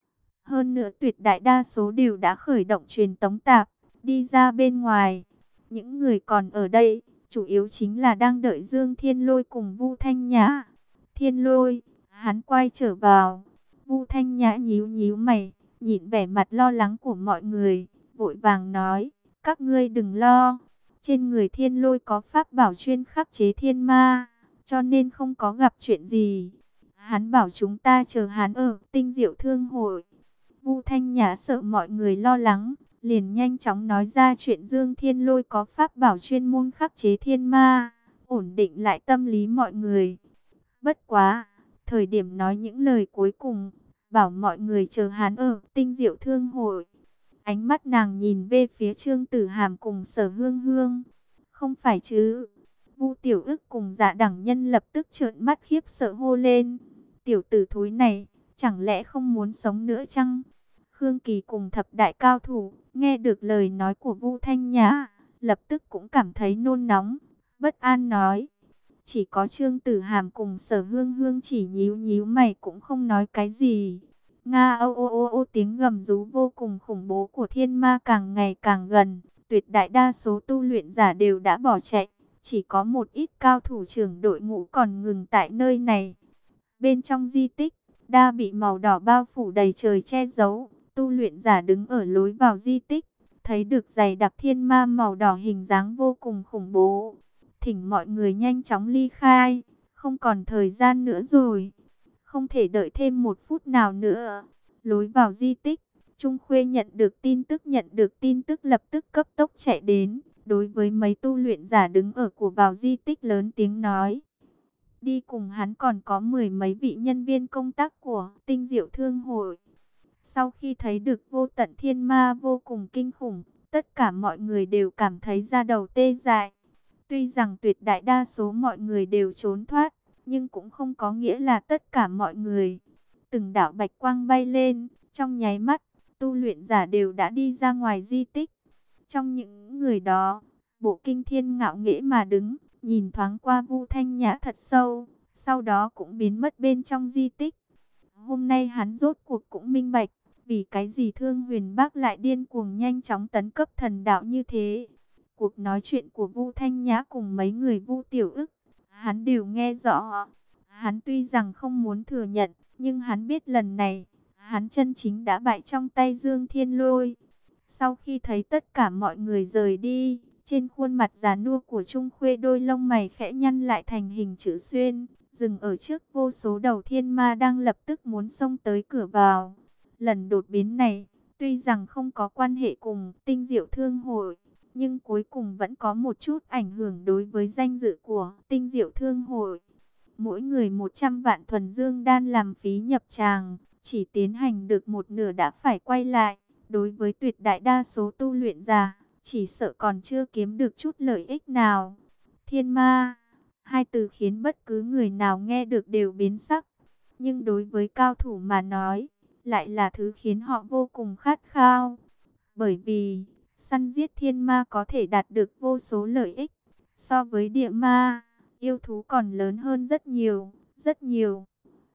Speaker 1: Hơn nữa tuyệt đại đa số đều đã khởi động truyền tống tạp, đi ra bên ngoài. Những người còn ở đây, chủ yếu chính là đang đợi Dương Thiên Lôi cùng Vu Thanh Nhã. Thiên Lôi, hắn quay trở vào. Vu Thanh Nhã nhíu nhíu mày, nhìn vẻ mặt lo lắng của mọi người, vội vàng nói, các ngươi đừng lo. Trên người Thiên Lôi có pháp bảo chuyên khắc chế thiên ma, cho nên không có gặp chuyện gì. Hắn bảo chúng ta chờ hắn ở Tinh Diệu Thương hội. Vu Thanh Nhã sợ mọi người lo lắng, liền nhanh chóng nói ra chuyện Dương Thiên Lôi có pháp bảo chuyên môn khắc chế thiên ma, ổn định lại tâm lý mọi người. Bất quá, thời điểm nói những lời cuối cùng, bảo mọi người chờ hắn ở Tinh Diệu Thương hội. Ánh mắt nàng nhìn về phía Trương Tử Hàm cùng Sở Hương Hương. Không phải chứ? Vu Tiểu Ức cùng Dạ Đẳng Nhân lập tức trợn mắt khiếp sợ hô lên. Tiểu tử thối này, chẳng lẽ không muốn sống nữa chăng? Khương Kỳ cùng thập đại cao thủ, nghe được lời nói của Vu Thanh Nhã, lập tức cũng cảm thấy nôn nóng, bất an nói. Chỉ có Trương Tử Hàm cùng Sở Hương Hương chỉ nhíu nhíu mày cũng không nói cái gì. Nga ô ô ô ô, tiếng gầm rú vô cùng khủng bố của thiên ma càng ngày càng gần, tuyệt đại đa số tu luyện giả đều đã bỏ chạy, chỉ có một ít cao thủ trưởng đội ngũ còn ngừng tại nơi này. Bên trong di tích, đa bị màu đỏ bao phủ đầy trời che giấu, tu luyện giả đứng ở lối vào di tích, thấy được dày đặc thiên ma màu đỏ hình dáng vô cùng khủng bố. Thỉnh mọi người nhanh chóng ly khai, không còn thời gian nữa rồi. Không thể đợi thêm một phút nào nữa. Lối vào di tích, Trung Khuê nhận được tin tức nhận được tin tức lập tức cấp tốc chạy đến. Đối với mấy tu luyện giả đứng ở của vào di tích lớn tiếng nói. Đi cùng hắn còn có mười mấy vị nhân viên công tác của Tinh Diệu Thương hội. Sau khi thấy được vô tận thiên ma vô cùng kinh khủng, tất cả mọi người đều cảm thấy da đầu tê dại. Tuy rằng tuyệt đại đa số mọi người đều trốn thoát, nhưng cũng không có nghĩa là tất cả mọi người. Từng đạo bạch quang bay lên, trong nháy mắt, tu luyện giả đều đã đi ra ngoài di tích. Trong những người đó, Bộ Kinh Thiên ngạo nghễ mà đứng, nhìn thoáng qua Vu Thanh Nhã thật sâu, sau đó cũng biến mất bên trong di tích. Hôm nay hắn rốt cuộc cũng minh bạch, vì cái gì Thương Huyền Bác lại điên cuồng nhanh chóng tấn cấp thần đạo như thế. Cuộc nói chuyện của Vu Thanh Nhã cùng mấy người Vu Tiểu Ức, hắn đều nghe rõ. Hắn tuy rằng không muốn thừa nhận, nhưng hắn biết lần này, hắn chân chính đã bại trong tay Dương Thiên Lôi. Sau khi thấy tất cả mọi người rời đi, trên khuôn mặt già nua của Trung Khuê đôi lông mày khẽ nhăn lại thành hình chữ xuyên, dừng ở trước vô số đầu thiên ma đang lập tức muốn xông tới cửa vào. Lần đột biến này, tuy rằng không có quan hệ cùng Tinh Diệu Thương hội, nhưng cuối cùng vẫn có một chút ảnh hưởng đối với danh dự của Tinh Diệu Thương hội. Mỗi người một trăm vạn thuần dương đan làm phí nhập tràng, chỉ tiến hành được một nửa đã phải quay lại. Đối với tuyệt đại đa số tu luyện giả, chỉ sợ còn chưa kiếm được chút lợi ích nào. Thiên ma, hai từ khiến bất cứ người nào nghe được đều biến sắc. Nhưng đối với cao thủ mà nói, lại là thứ khiến họ vô cùng khát khao. Bởi vì, săn giết thiên ma có thể đạt được vô số lợi ích. So với địa ma, yêu thú còn lớn hơn rất nhiều, rất nhiều.